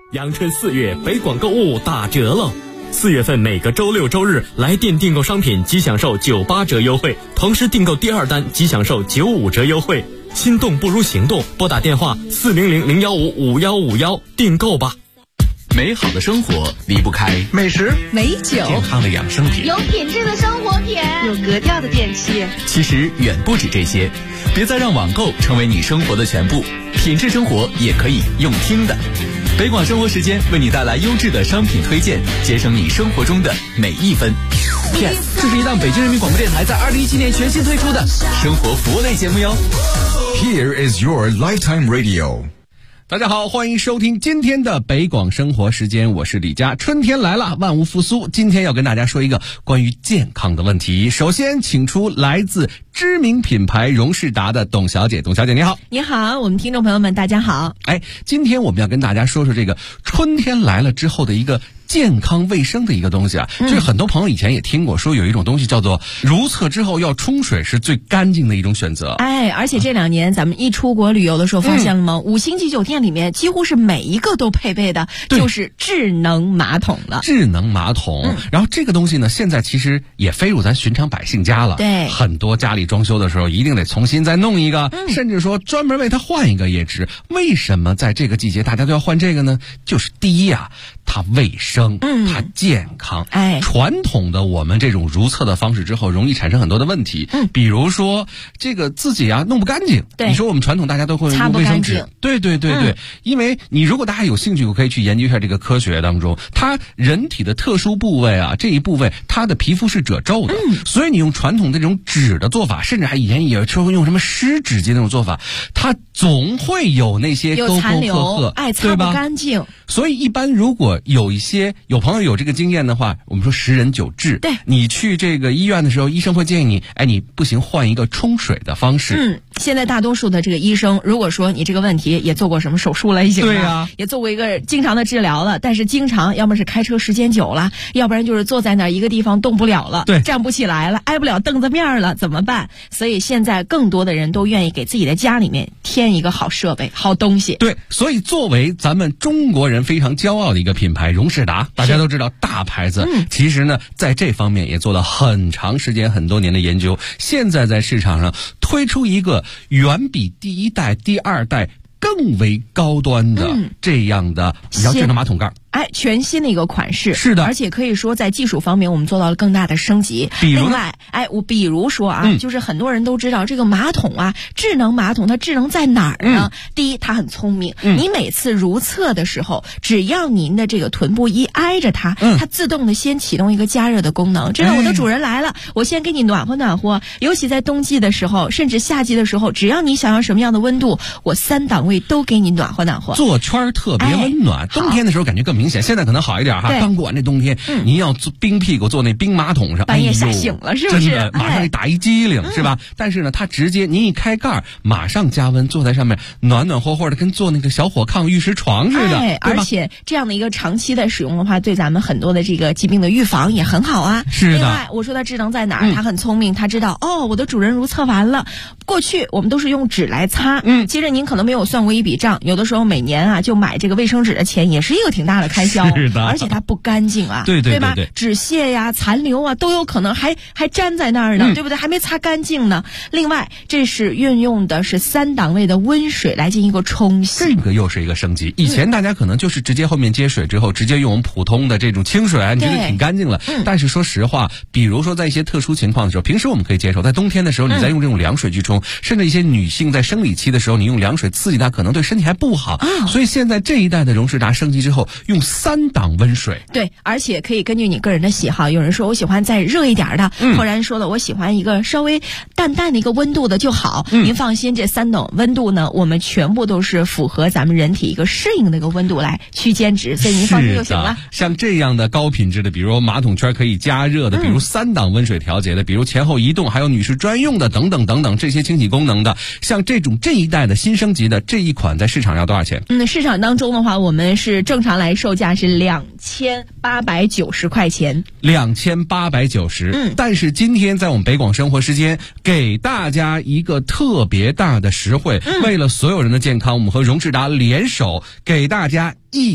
阳春4月，北广购物打折了。4月份每个周六周日来店订购商品即享受98折优惠，同时订购第2单即享受95折优惠。心动不如行动，拨打电话400-015-5151订购吧。 美好的生活离不开美食、 美酒、 健康的养生品、 有品质的生活品、 有格调的电器。 其实远不止这些，别再让网购成为你生活的全部，品质生活也可以用听的。北广生活时间为你带来优质的商品推荐，节省你生活中的每一分。PS， 这是一档北京人民广播电台在2017年全新推出的生活服务类节目哟。 Here is your lifetime radio。 大家好，欢迎收听今天的北广生活时间，我是李佳。春天来了，万物复苏，今天要跟大家说一个关于健康的问题。首先请出来自知名品牌荣仕达的董小姐。董小姐你好。 你好，我们听众朋友们大家好。 今天我们要跟大家说说这个春天来了之后的一个健康卫生的一个东西啊，就是很多朋友以前也听过说有一种东西叫做如厕之后要冲水是最干净的一种选择。 而且这2年咱们一出国旅游的时候发现了吗？5星级酒店里面几乎是每一个都配备的就是智能马桶了。 智能马桶，然后这个东西呢，现在其实也飞入咱寻常百姓家了。 对， 很多家里装修的时候一定得重新再弄一个，甚至说专门为它换一个也值。为什么在这个季节大家都要换这个呢？就是第一啊，它卫生，它健康。传统的我们这种如厕的方式之后，容易产生很多的问题。比如说这个自己啊弄不干净。你说我们传统大家都会用卫生纸，对，因为你如果大家有兴趣，我可以去研究一下这个科学当中，它人体的特殊部位啊，这一部位它的皮肤是褶皱的，所以你用传统的这种纸的做法，甚至还以前也说用什么湿纸巾那种做法，它总会有那些沟沟壑壑， 擦不干净。 所以一般如果有朋友有这个经验的话，我们说10人9痔。对，你去这个医院的时候，医生会建议你，你不行，换一个冲水的方式。 现在大多数的这个医生，如果说你这个问题也做过什么手术类型的，对啊，也做过一个经常的治疗了，但是经常要么是开车时间久了，要不然就是坐在那儿一个地方动不了了，对，站不起来了，挨不了凳子面了，怎么办？所以现在更多的人都愿意给自己的家里面添一个好设备、好东西。 对，所以作为咱们中国人非常骄傲的一个品牌荣仕达，大家都知道大牌子，其实呢在这方面也做了很长时间很多年的研究，现在在市场上推出一个远比第1代、第2代更为高端的这样的智能马桶盖。 全新的一个款式， 是的， 而且可以说在技术方面我们做到了更大的升级。另外，比如说就是很多人都知道这个马桶啊，智能马桶它智能在哪儿呢？第一，它很聪明，你每次如厕的时候，只要您的这个臀部一挨着它，它自动的先启动一个加热的功能，知道我的主人来了，我先给你暖和暖和。尤其在冬季的时候，甚至夏季的时候，只要你想要什么样的温度，我3档位都给你暖和暖和。 做圈特别温暖，冬天的时候感觉更明显。现在可能好一点哈，刚过完这冬天，您要坐冰屁股坐那冰马桶上， 半夜吓醒了是不是？ 真的马上给打一激灵，是吧？但是呢，它直接您一开盖，马上加温，坐在上面暖暖和和的，跟坐那个小火炕玉石床似的，对吧？ 而且这样的一个长期的使用的话，对咱们很多的这个疾病的预防也很好啊。 是的。 另外，我说它智能在哪儿？它很聪明，它知道我的主人如厕完了。过去我们都是用纸来擦，其实您可能没有算过一笔账，有的时候每年就买这个卫生纸的钱也是一个挺大的开销。 是的。 而且它不干净啊，对吧？纸屑呀、残留啊都有可能还粘在那儿呢，对不对？还没擦干净呢。另外，这是运用的是3档位的温水来进行一个冲洗， 这个又是一个升级。以前大家可能就是直接后面接水之后，直接用我们普通的这种清水，你觉得挺干净了。但是说实话，比如说在一些特殊情况的时候，平时我们可以接受，在冬天的时候，你再用这种凉水去冲，甚至一些女性在生理期的时候，你用凉水刺激它，可能对身体还不好。所以现在这一代的荣仕达升级之后，用3档温水。 对，而且可以根据你个人的喜好，有人说我喜欢再热一点的，或者人说了我喜欢一个稍微淡淡的一个温度的就好。您放心，这3等温度呢，我们全部都是符合咱们人体一个适应的一个温度来区间值，所以您放心就行了。 像这样的高品质的，比如马桶圈可以加热的，比如3档温水调节的，比如前后移动，还有女士专用的等等等等，这些清洗功能的，像这一代的新升级的这一款，在市场要多少钱？ 市场当中的话，我们是正常来说售价是2890块钱 ，2890。但是今天在我们北广生活时间给大家一个特别大的实惠，为了所有人的健康，我们和荣仕达联手给大家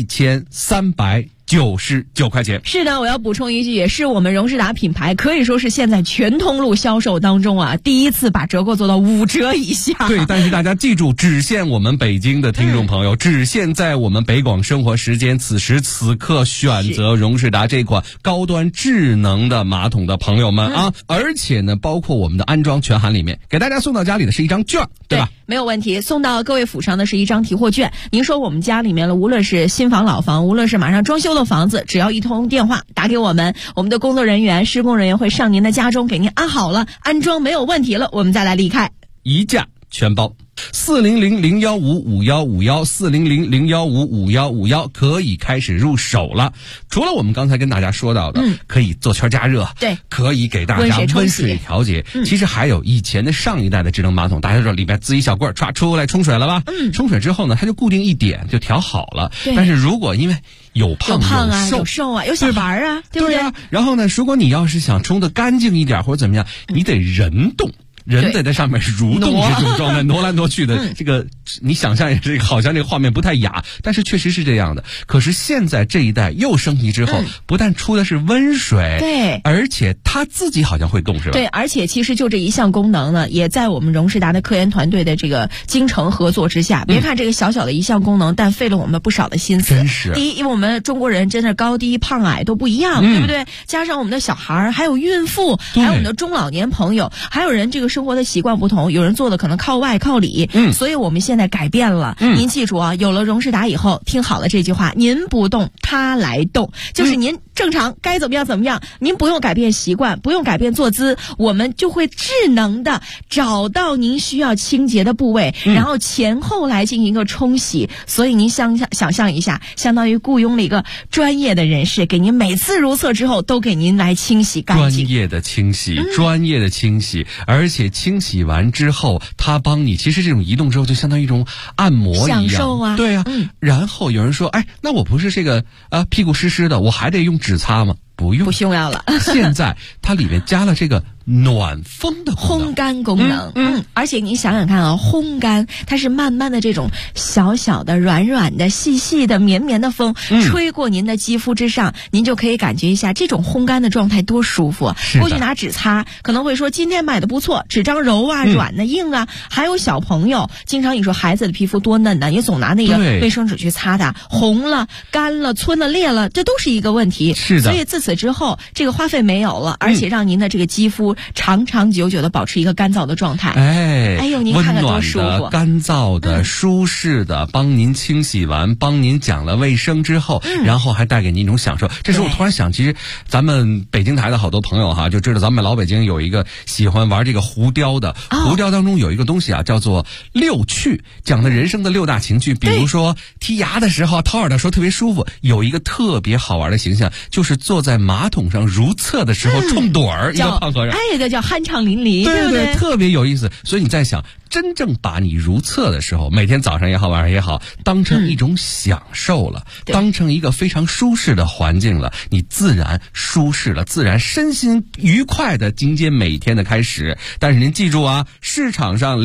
1399块钱。 是的，我要补充一句，也是我们荣仕达品牌可以说是现在全通路销售当中啊，第一次把折扣做到5折以下。 对，但是大家记住，只限我们北京的听众朋友，只限在我们北广生活时间此时此刻选择荣仕达这款高端智能的马桶的朋友们啊！而且呢，包括我们的安装全含里面，给大家送到家里的是一张券，对吧？ 没有问题，送到各位府上的是一张提货券。您说我们家里面了，无论是新房老房，无论是马上装修的房子，只要一通电话打给我们，我们的工作人员、施工人员会上您的家中给您安好了，安装没有问题了，我们再来离开， 一价全包。400-015-5151，400-015-5151可以开始入手了。除了我们刚才跟大家说到的，可以做圈加热， 对， 可以给大家温水调节。其实还有以前的上一代的智能马桶，大家知道里边滋一小棍儿，唰出来冲水了吧？冲水之后呢，它就固定一点就调好了。但是如果因为有胖啊、有瘦啊、有小孩啊，对不对？ 啊。然后呢，如果你要是想冲得干净一点或者怎么样，你得人动。人得在上面蠕动这种状态，挪来挪去的，这个你想象这个好像这个画面不太雅，但是确实是这样的。可是现在这一代又升级之后，不但出的是温水， 对， 而且它自己好像会动，是吧？ 对，而且其实就这一项功能呢，也在我们荣仕达的科研团队的这个精诚合作之下，别看这个小小的一项功能，但费了我们不少的心思。 真是， 第一，因为我们中国人真的高低胖矮都不一样，对不对？加上我们的小孩，还有孕妇，还有我们的中老年朋友，还有人这个生活的习惯不同，有人做的可能靠外靠里，所以我们现在改变了。您记住啊，有了荣仕达以后，听好了这句话，您不动它来动，就是您正常该怎么样怎么样，您不用改变习惯，不用改变坐姿，我们就会智能的找到您需要清洁的部位，然后前后来进行一个冲洗。所以您想象一下，相当于雇佣了一个专业的人士，给您每次如厕之后都给您来清洗干净。 专业的清洗，而且清洗完之后，他帮你，其实这种移动之后就相当于一种按摩一样， 享受啊， 对啊。然后有人说，哎，那我不是这个屁股湿湿的，我还得用纸擦吗？不用要了。 现在它里面加了这个暖风的烘干功能，而且你想想看啊，烘干它是慢慢的这种小小的、软软的、细细的、绵绵的风吹过您的肌肤之上，您就可以感觉一下这种烘干的状态多舒服啊。过去拿纸擦可能会说今天买的不错，纸张柔啊、软的、硬啊，还有小朋友经常你说孩子的皮肤多嫩呢，也总拿那个卫生纸去擦它，红了、干了、皴了、裂了，这都是一个问题。 是的， 所以自此之后，这个花费没有了，而且让您的这个肌肤长长久久的保持一个干燥的状态。哎呦，您看看多舒服！ 温暖的、干燥的、舒适的，帮您清洗完，帮您讲了卫生之后，然后还带给您一种享受。这时候我突然想，其实咱们北京台的好多朋友哈，就知道咱们老北京有一个喜欢玩这个胡雕的，胡雕当中有一个东西啊，叫做六趣，讲的人生的6大情趣，比如说剔牙的时候、掏耳的时候特别舒服。有一个特别好玩的形象，就是坐在马桶上如厕的时候冲盹儿，一个胖和尚， 这个叫酣畅淋漓， 对不对？ 特别有意思。所以你在想，真正把你如厕的时候，每天早上也好，晚上也好，当成一种享受了，当成一个非常舒适的环境了，你自然舒适了，自然身心愉快的迎接每天的开始。但是您记住啊，市场上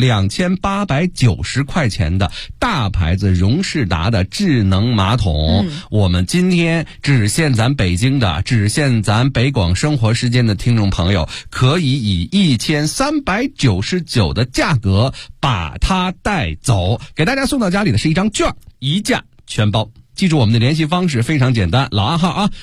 2890块钱的大牌子荣仕达的智能马桶，我们今天只限咱北京的，只限咱北广生活时间的听众朋友，可以以1399的价格把它带走，给大家送到家里的是一张券，一价全包。记住我们的联系方式非常简单，老暗号啊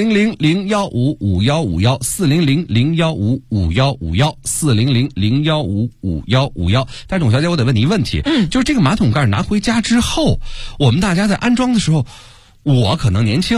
，400-015-5151，400-015-5151，400-015-5151。但是董小姐，我得问你一问题，就是这个马桶盖拿回家之后，我们大家在安装的时候，我可能年轻哈，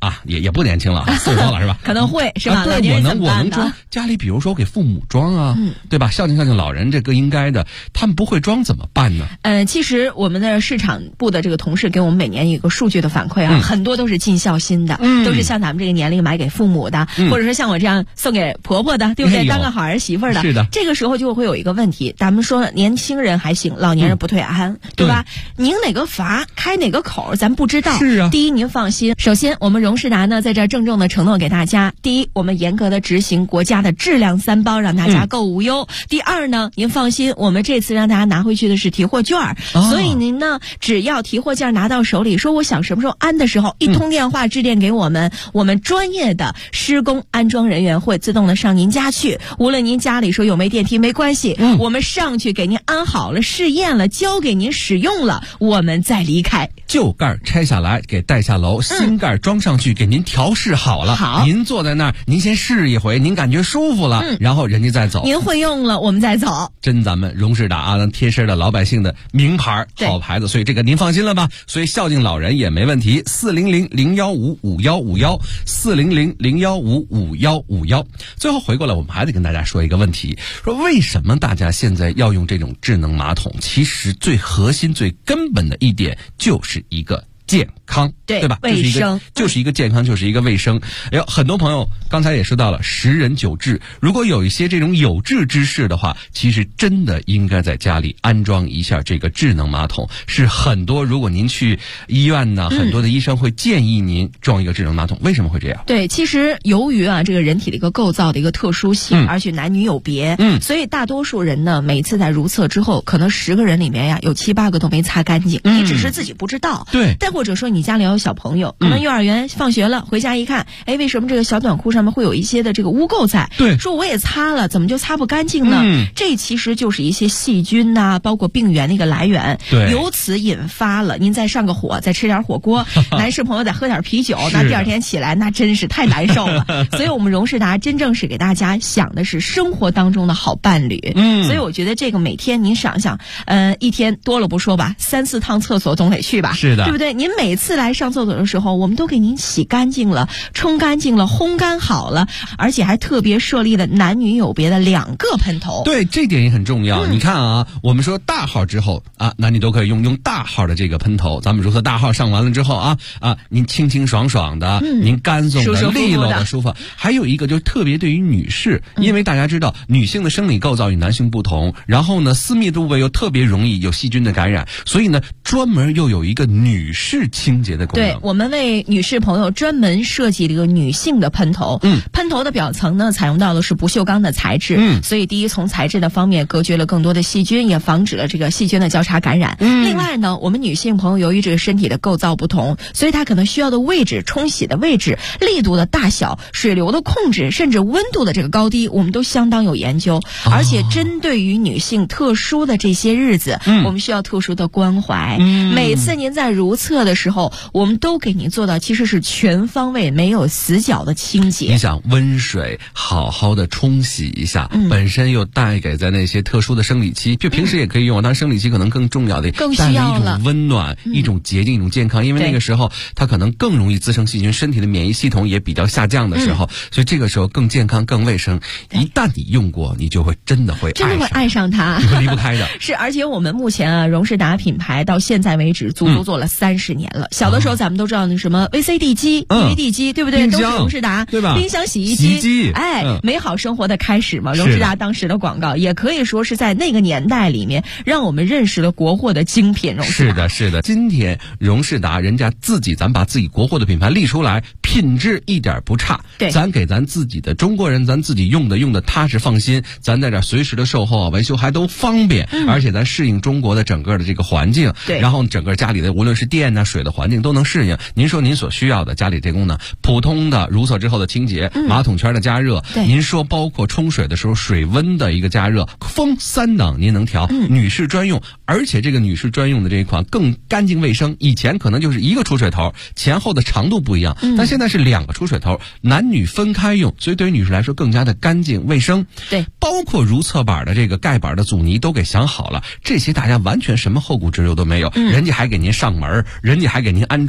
啊，也不年轻了，岁数高了是吧？ 可能会是吧？ 对，我能装家里，比如说给父母装啊，对吧？孝敬老人，这个应该的。他们不会装怎么办呢？ 其实我们的市场部的这个同事给我们每年有一个数据的反馈啊，很多都是尽孝心的，都是像咱们这个年龄买给父母的，或者说像我这样送给婆婆的，对不对？当个好儿媳妇的。 是的。 这个时候就会有一个问题，咱们说年轻人还行，老年人不退安，对吧？拧哪个阀开哪个口，咱不知道。 是啊。 第一，您放心，首先我们荣仕达呢在这郑重的承诺给大家，第一，我们严格的执行国家的质量3包，让大家购无忧。第二呢，您放心，我们这次让大家拿回去的是提货券，所以您呢只要提货券拿到手里，说我想什么时候安的时候，一通电话致电给我们，我们专业的施工安装人员会自动的上您家去，无论您家里说有没电梯没关系，我们上去给您安好了，试验了，交给您使用了，我们再离开。 旧盖拆下来给带下楼，新盖装上去给您调试好了。 好， 您坐在那儿，您先试一回，您感觉舒服了，然后人家再走。 您会用了，我们再走。 真咱们荣仕达啊，贴身的老百姓的名牌好牌子，所以这个您放心了吧？所以孝敬老人也没问题。400-015-5151，400-015-5151。最后回过来，我们还得跟大家说一个问题，说为什么大家现在要用这种智能马桶？其实最核心、最根本的一点就是一个健康，对吧？ 卫生就是一个健康，就是一个卫生。很多朋友刚才也说到了10人9痔，如果有一些这种有志之士的话，其实真的应该在家里安装一下这个智能马桶。是很多，如果您去医院呢，很多的医生会建议您装一个智能马桶。为什么会这样？ 对，其实由于这个人体的一个构造的一个特殊性，而且男女有别，所以大多数人呢，每次在如厕之后，可能10个人里面有7、8个都没擦干净，你只是自己不知道。 对， 但或者说你家里有小朋友，可能幼儿园放学了，回家一看，为什么这个小短裤上面会有一些的这个污垢在？ 对， 说我也擦了，怎么就擦不干净呢？这其实就是一些细菌呐，包括病原的一个来源。 对， 由此引发了您再上个火，再吃点火锅，男士朋友再喝点啤酒，那第二天起来那真是太难受了。所以我们荣仕达真正是给大家想的是生活当中的好伴侣。所以我觉得这个每天您想想，一天多了不说吧，3、4趟厕所总得去吧？ 是的， 对不对？您每次来上厕所的时候，我们都给您洗干净了，冲干净了，烘干好了，而且还特别设立了男女有别的2个喷头。 对，这点也很重要。你看啊，我们说大号之后啊，男女都可以用大号的这个喷头。咱们如何大号上完了之后啊，您清清爽爽的，您干燥的、利落的、舒服。还有一个就是特别对于女士，因为大家知道女性的生理构造与男性不同，然后呢，私密部位又特别容易有细菌的感染，所以呢，专门又有一个女士清洁的功能。 对，我们为女士朋友专门设计了一个女性的喷头。喷头的表层呢，采用到的是不锈钢的材质。所以第一，从材质的方面隔绝了更多的细菌，也防止了这个细菌的交叉感染。另外呢，我们女性朋友由于这个身体的构造不同，所以她可能需要的位置、冲洗的位置、力度的大小、水流的控制，甚至温度的这个高低，我们都相当有研究。而且针对于女性特殊的这些日子，我们需要特殊的关怀。每次您在如厕的时候，我们都给您做到其实是全方位没有死角的清洁。 你想温水好好的冲洗一下，本身又带给在那些特殊的生理期，就平时也可以用，但是生理期可能更重要的， 更需要了带来一种温暖、一种洁净、一种健康。因为那个时候它可能更容易滋生细菌，身体的免疫系统也比较下降的时候，所以这个时候更健康、更卫生。一旦你用过，你就会真的会爱上它， 你会离不开的。 是，而且我们目前荣仕达品牌到现在为止足足做了30年了。小的时候咱们都知道那什么 VCD 机、DVD 机，对不对？都是荣仕达， 对吧？ 冰箱、洗衣机，美好生活的开始嘛。荣仕达当时的广告也可以说是在那个年代里面，让我们认识了国货的精品。荣仕达是的。今天荣仕达人家咱把自己国货的品牌立出来，品质一点不差。 对， 咱给咱自己的中国人，咱自己用的踏实放心，咱在这随时的售后维修还都方便，而且咱适应中国的整个的这个环境。 对， 然后整个家里的无论是电啊、水的环境都能适应。您说您所需要的家里这功能，普通的如厕之后的清洁，马桶圈的加热，您说包括冲水的时候水温的一个加热，风3档您能调，女士专用，而且这个女士专用的这一款更干净卫生。以前可能就是一个出水头，前后的长度不一样，但现在是2个出水头，男女分开用，所以对于女士来说更加的干净卫生。 对， 包括如厕板的这个盖板的阻尼都给想好了，这些大家完全什么后顾之忧都没有，人家还给您上门，人家还给您安装。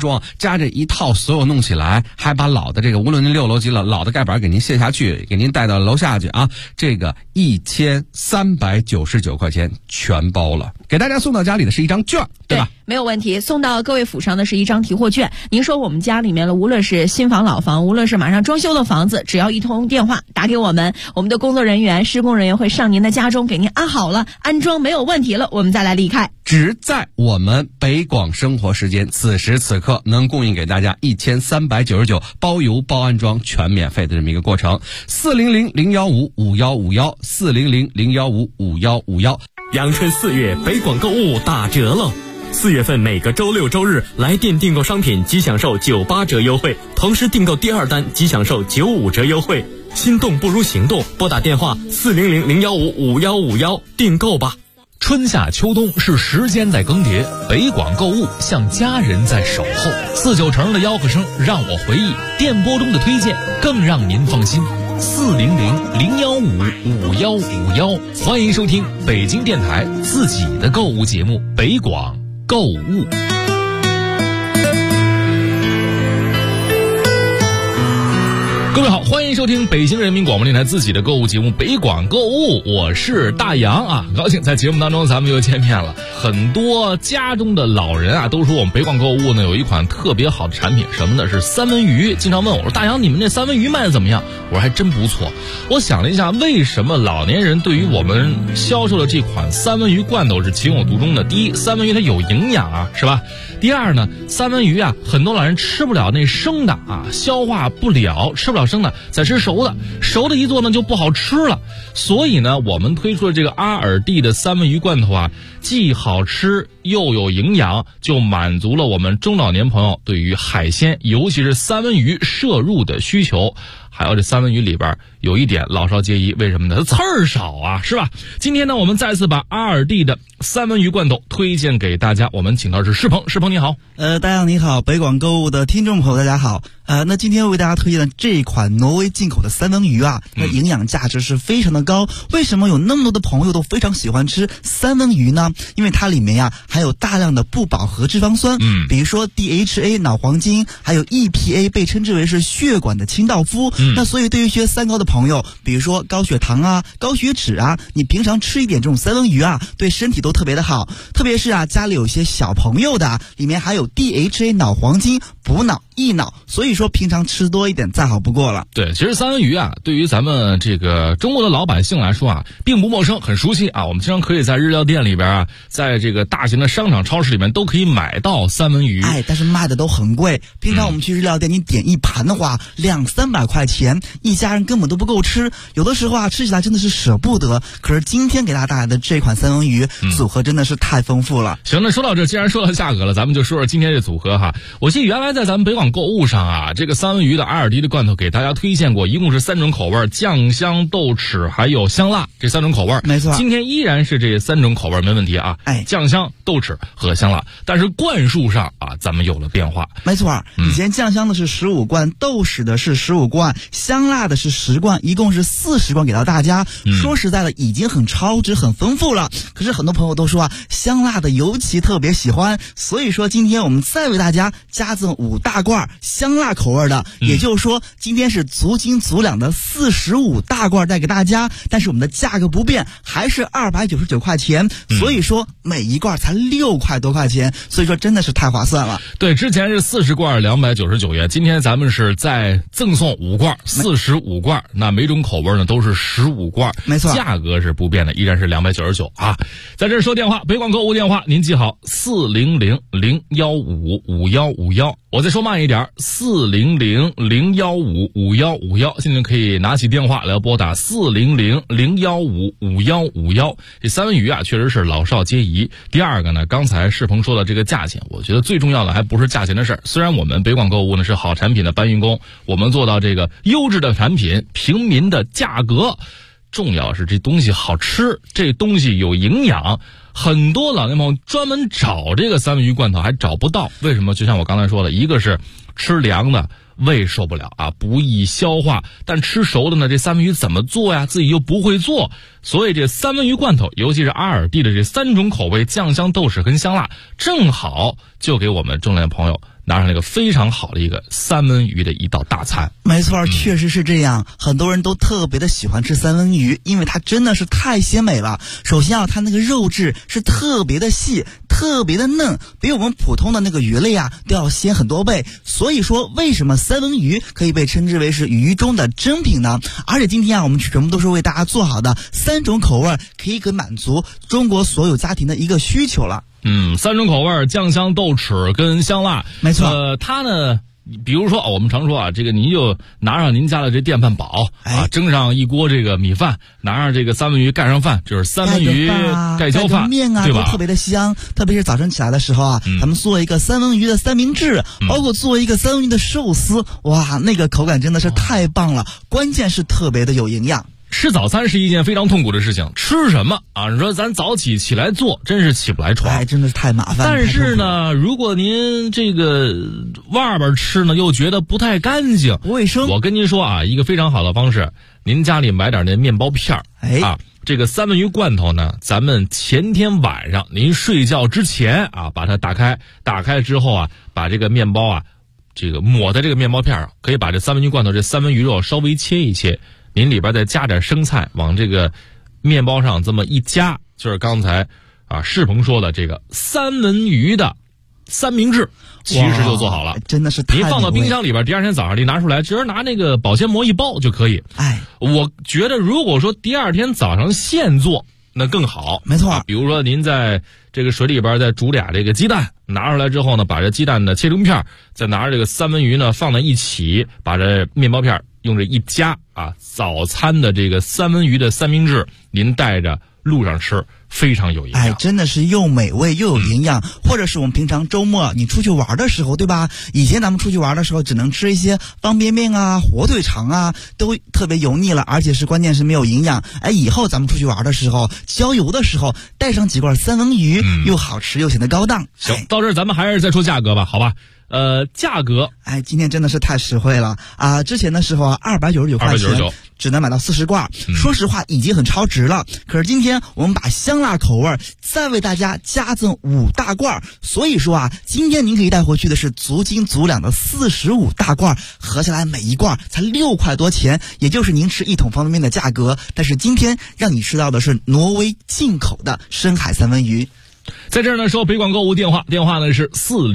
装，加这一套所有弄起来，还把老的这个无论您6楼级老的盖板给您卸下去，给您带到楼下去啊，这个1399块钱全包了。给大家送到家里的是一张券，对吧？ 没有问题，送到各位府上的是一张提货券。您说我们家里面的无论是新房老房，无论是马上装修的房子，只要一通电话打给我们，我们的工作人员施工人员会上您的家中给您安好了，安装没有问题了，我们再来离开。 只在我们北广生活时间此时此刻能供应给大家1399包邮包安装全免费的这么一个过程。400-015-5151 400-015-5151。 阳春4月北广购物打折了，4月份每个周6周日来电订购商品即享受98折优惠，同时订购第2单即享受95折优惠。心动不如行动，拨打电话400-015-5151订购吧。 春夏秋冬是时间在更迭，北广购物像家人在守候。49城的吆喝声让我回忆，电波中的推荐更让您放心。400-015-5151，欢迎收听北京电台自己的购物节目《北广购物》。各位好，欢迎收听北京人民广播电台自己的购物节目《北广购物》，我是大杨啊，高兴在节目当中咱们又见面了。很多家中的老人啊都说我们北广购物呢有一款特别好的产品，什么呢？是三文鱼。经常问我说，大杨你们这三文鱼卖的怎么样？我说还真不错。我想了一下，为什么老年人对于我们销售的这款三文鱼罐头是情有独钟的？第一，三文鱼它有营养啊，是吧？第二呢，三文鱼啊，很多老人吃不了那生的啊，消化不了，吃不了生的，再吃熟的，熟的一做呢就不好吃了。所以呢，我们推出了这个阿尔蒂的三文鱼罐头啊，既好吃又有营养，就满足了我们中老年朋友对于海鲜，尤其是三文鱼摄入的需求。还有这三文鱼里边有一点老少皆宜，为什么呢？它刺儿少啊，是吧？今天呢，我们再次把阿尔蒂的三文鱼罐头推荐给大家。我们请到的是施鹏，施鹏你好。 大家你好，北广购物的听众朋友大家好。那今天为大家推荐的这一款挪威进口的三文鱼啊，那营养价值是非常的高。为什么有那么多的朋友都非常喜欢吃三文鱼呢？因为它里面呀含有大量的不饱和脂肪酸，比如说 DHA 脑黄金，还有 EPA 被称之为是血管的清道夫。那所以对于一些三高的朋友，比如说高血糖啊、高血脂啊，你平常吃一点这种三文鱼啊，对身体都特别的好。特别是啊家里有一些小朋友的，里面还有 DHA 脑黄金，补脑益脑，所以说平常吃多一点再好不过了。 对，其实三文鱼啊，对于咱们这个中国的老百姓来说啊，并不陌生，很熟悉啊。我们经常可以在日料店里边啊，在这个大型的商场、超市里面都可以买到三文鱼。 但是卖的都很贵。平常我们去日料店，你点一盘的话，200-300块钱，一家人根本都不够吃。有的时候啊，吃起来真的是舍不得。可是今天给大家带来的这款三文鱼组合真的是太丰富了。 行，那说到这，既然说到价格了，咱们就说说今天这组合哈。我记得原来在咱们北广购物上啊，这个三文鱼的阿尔蒂的罐头给大家推荐过，一共是3种口味，酱香、豆豉还有香辣，这3种口味。 没错， 今天依然是这3种口味，没问题啊。酱香、豆豉和香辣，但是罐数上啊，咱们有了变化。 没错，以前酱香的是15罐，豆豉的是15罐，香辣的是10罐，一共是40罐给到大家。说实在的，已经很超值、很丰富了。可是很多朋友都说啊，香辣的尤其特别喜欢，所以说今天我们再为大家加赠5大罐香辣口味的，也就是说今天是足斤足两的45大罐带给大家，但是我们的价格不变，还是299块钱，所以说每一罐才6块多块钱，所以说真的是太划算了。 对，之前是40罐299元，今天咱们是再赠送5罐45罐，那每种口味呢都是15罐， 没错， 价格是不变的，依然是299啊。在这说电话，北广购物电话您记好400-015-5151，我再说慢一点，400-015-5151，现在可以拿起电话来拨打400-015-5151。这三文鱼啊，确实是老少皆宜。第二个呢，刚才世鹏说的这个价钱，我觉得最重要的还不是价钱的事儿。虽然我们北广购物呢是好产品的搬运工，我们做到这个优质的产品，平民的价格，重要是这东西好吃，这东西有营养。很多老年朋友专门找这个三文鱼罐头还找不到，为什么？就像我刚才说的，一个是吃凉的胃受不了啊，不易消化，但吃熟的呢，这三文鱼怎么做呀？自己又不会做，所以这三文鱼罐头，尤其是阿尔蒂的这3种口味，酱香、豆豉跟香辣，正好就给我们中年朋友拿上了一个非常好的一个三文鱼的一道大餐。 没错，确实是这样。很多人都特别的喜欢吃三文鱼，因为它真的是太鲜美了。首先啊，它那个肉质是特别的细，特别的嫩，比我们普通的那个鱼类啊都要鲜很多倍。所以说，为什么三文鱼可以被称之为是鱼中的珍品呢？而且今天啊，我们全部都是为大家做好的3种口味，可以满足中国所有家庭的一个需求了。 3种口味，酱香、豆豉跟香辣。 没错。 它呢，比如说我们常说啊，这个您就拿上您家的这电饭煲啊，蒸上一锅这个米饭，拿上这个三文鱼盖上饭，就是三文鱼盖浇饭， 面啊， 对吧？ 都特别的香。特别是早晨起来的时候啊，咱们做一个三文鱼的三明治，包括做一个三文鱼的寿司，哇，那个口感真的是太棒了。关键是特别的有营养。 吃早餐是一件非常痛苦的事情，吃什么啊？你说咱早起来做，真是起不来床， 真的是太麻烦。 但是呢，如果您这个外边吃呢，又觉得不太干净、 不卫生， 我跟您说啊，一个非常好的方式，您家里买点那面包片啊，这个三文鱼罐头呢，咱们前天晚上您睡觉之前啊，把它打开之后啊，把这个面包啊，这个抹在这个面包片上，可以把这三文鱼罐头这三文鱼肉稍微切一切。您里边再加点生菜，往这个面包上这么一夹，就是刚才世鹏说的这个三文鱼的三明治，其实就做好了。 真的是太美味。 您放到冰箱里边，第二天早上您拿出来，只是拿那个保鲜膜一包就可以。我觉得如果说第二天早上现做，那更好。 没错。 比如说您在这个水里边再煮俩这个鸡蛋，拿出来之后呢，把这鸡蛋呢切成片，再拿着这个三文鱼呢放在一起，把这面包片用这一夹啊，早餐的这个三文鱼的三明治，您带着路上吃，非常有营养。 真的是又美味又有营养。或者是我们平常周末你出去玩的时候，对吧？以前咱们出去玩的时候，只能吃一些方便面啊、火腿肠啊，都特别油腻了，而且是关键是没有营养。以后咱们出去玩的时候，郊游的时候，带上几罐三文鱼，又好吃又显得高档。 行，到这儿咱们还是再说价格吧，好吧？价格， 今天真的是太实惠了啊！之前的时候啊，299块钱只能买到40罐，说实话已经很超值了。可是今天我们把香辣口味再为大家加赠5大罐，所以说啊，今天您可以带回去的是足斤足两的45大罐，合下来每一罐才6块多钱，也就是您吃1桶方便面的价格。但是今天让你吃到的是挪威进口的深海三文鱼。 在这儿呢，说北广购物电话呢是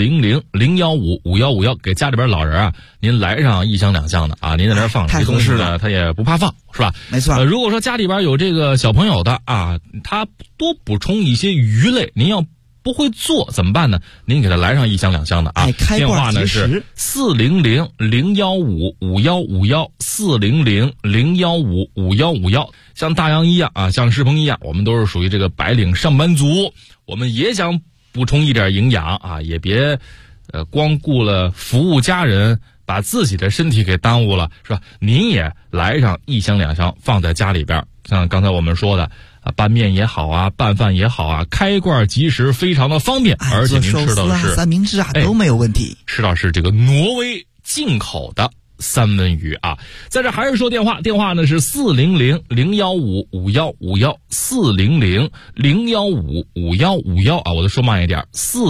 400-015-5151，给家里边老人啊，您来上1箱2箱的啊，您在那儿放着，这东西呢他也不怕放，是吧？ 没错。 如果说家里边有这个小朋友的啊，他多补充一些鱼类，您要不会做怎么办呢？您给他来上1箱2箱的啊。电话呢是400-015-5151，400-015-5151。像大洋一样啊，像世鹏一样，我们都是属于这个白领上班族，我们也想补充一点营养啊，也别光顾了服务家人，把自己的身体给耽误了，是吧？您也来上1箱2箱放在家里边，像刚才我们说的拌面也好啊，拌饭也好啊，开罐即食，非常的方便，而且您吃到的是三明治啊，都没有问题。 吃到是这个挪威进口的三文鱼啊。在这还是说电话呢是400-015-5151，400-015-5151啊，我都说慢一点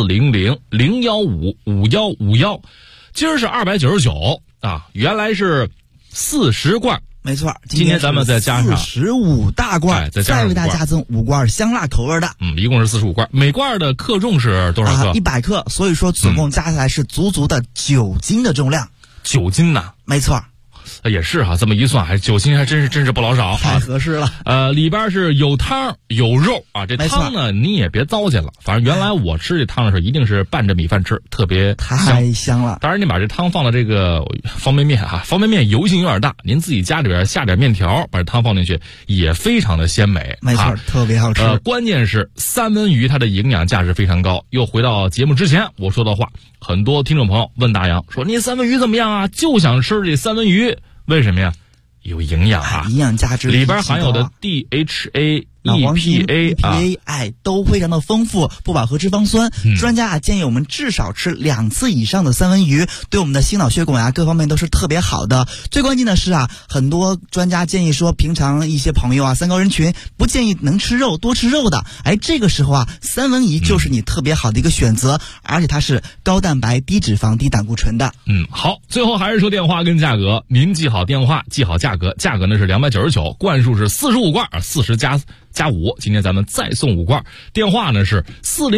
，400-015-5151。今儿是299啊，原来是40罐。 没错， 今天咱们再加上 45大罐，再为大家加赠5罐香辣口味的， 一共是45罐，每罐的克重是多少克 ？100克，所以说总共加起来是足足的9斤的重量。 9斤呐？ 没错。 也是这么一算，9斤还真是不老少， 太合适了。 里边是有汤有肉啊，这汤呢你也别糟践了，反正原来我吃这汤的时候一定是拌着米饭吃，特别太香了。 当然你把这汤放到这个方便面啊，方便面油性有点大，您自己家里边下点面条，把这汤放进去也非常的鲜美。 没错，特别好吃。 关键是三文鱼它的营养价值非常高。又回到节目之前我说的话，很多听众朋友问大洋说，你三文鱼怎么样啊？就想吃这三文鱼。为什么呀？有营养啊， 营养价值里边含有的 DHA 脑黄金 EPA 都非常的丰富，不饱和脂肪酸。专家建议我们至少吃2次以上的三文鱼，对我们的心脑血管各方面都是特别好的。最关键的是很多专家建议说，平常一些朋友三高人群不建议能吃肉，多吃肉的。这个时候三文鱼就是你特别好的一个选择，而且它是高蛋白、低脂肪、低胆固醇的。 好，最后还是说电话跟价格，您记好电话，记好价格，价格呢是299，罐数是45罐，40加5，今天咱们再送5罐。电话呢是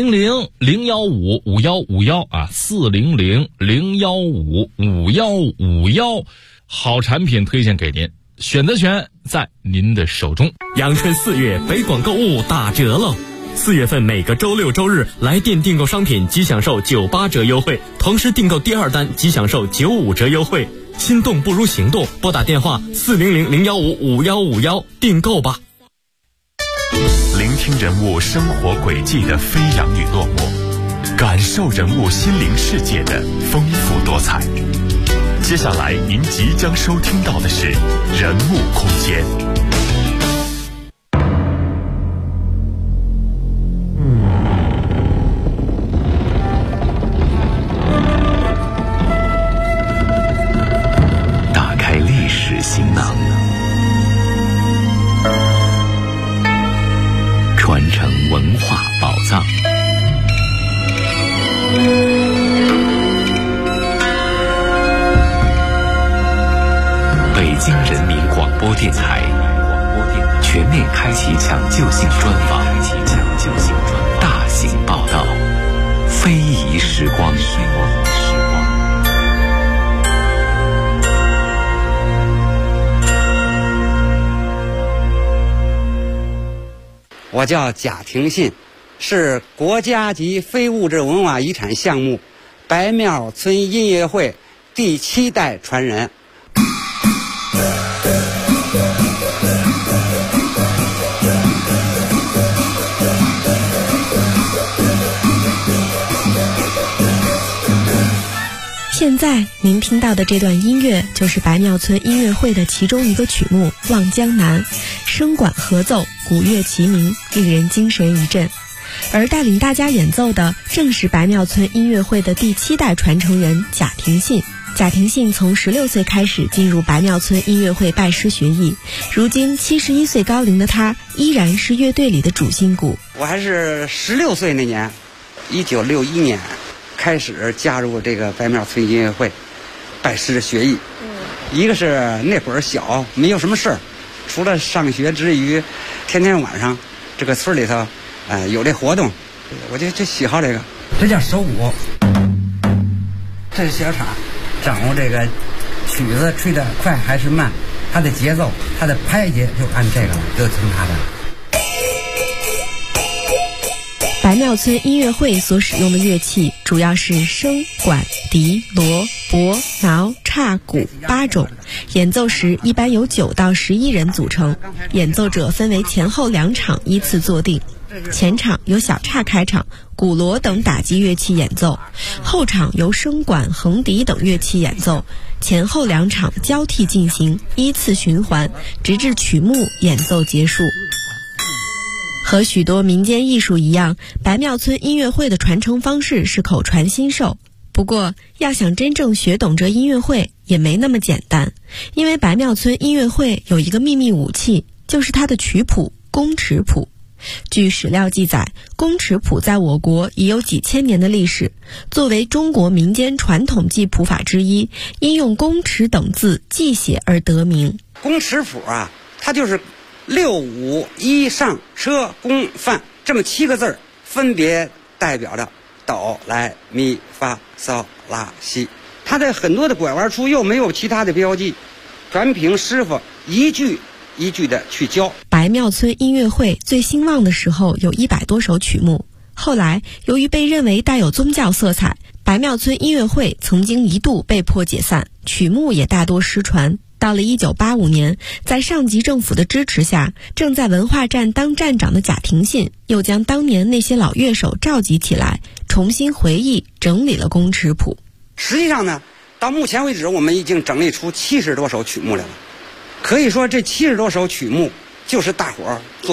400-015-5151400-015-5151，好产品推荐给您，选择权在您的手中。 阳春4月，北广购物打折了。4月份每个周六周日来店订购商品即享受98折优惠，同时订购第2单即享受95折优惠。心动不如行动，拨打电话400-015-5151订购吧。 聆听人物生活轨迹的飞扬与落寞，感受人物心灵世界的丰富多彩。接下来您即将收听到的是人物空间。 打开历史行囊，传承文化宝藏。北京人民广播电台全面开启抢救性专访，大型报道，非遗时光。 我叫贾廷信，是国家级非物质文化遗产项目白庙村音乐会第7代传人。 现在您听到的这段音乐就是白庙村音乐会的其中一个曲目《望江南》，声管合奏，鼓乐齐鸣，令人精神一振。而带领大家演奏的正是白庙村音乐会的第7代传承人贾廷信。贾廷信从16岁开始进入白庙村音乐会拜师学艺，如今71岁高龄的他依然是乐队里的主心骨。 我还是16岁那年，1961年开始加入这个白庙村音乐会，拜师学艺。一个是那会儿小，没有什么事儿，除了上学之余，天天晚上这个村里头，有这活动，我就喜好这个。这叫手鼓，这是小叉，掌握这个曲子吹得快还是慢，它的节奏，它的拍节就按这个了，就听它的。 白庙村音乐会所使用的乐器主要是笙、管、笛、锣、钹、挠、叉、鼓8种，演奏时一般由9到11人组成，演奏者分为前后2场依次坐定。前场由小叉开场，鼓锣等打击乐器演奏，后场由笙管、横笛等乐器演奏，前后2场交替进行，依次循环，直至曲目演奏结束。和许多民间艺术一样，白庙村音乐会的传承方式是口传心授。不过，要想真正学懂这音乐会也没那么简单，因为白庙村音乐会有一个秘密武器，就是它的曲谱宫尺谱。据史料记载，宫尺谱在我国已有几千年的历史，作为中国民间传统记谱法之一，因用宫尺等字记写而得名。 宫尺谱它就是6、5、1上车宫范这么7个字，分别代表着哆来咪发嗦拉西。它在很多的拐弯处又没有其他的标记，全凭师傅一句一句的去教。 白庙村音乐会最兴旺的时候有100多首曲目，后来由于被认为带有宗教色彩，白庙村音乐会曾经一度被迫解散，曲目也大多失传。到了1985年，在上级政府的支持下，正在文化站当站长的贾廷信又将当年那些老乐手召集起来，重新回忆整理了宫尺谱。 实际上呢，到目前为止我们已经整理出70多首曲目来了，可以说这70多首曲目就是大伙儿做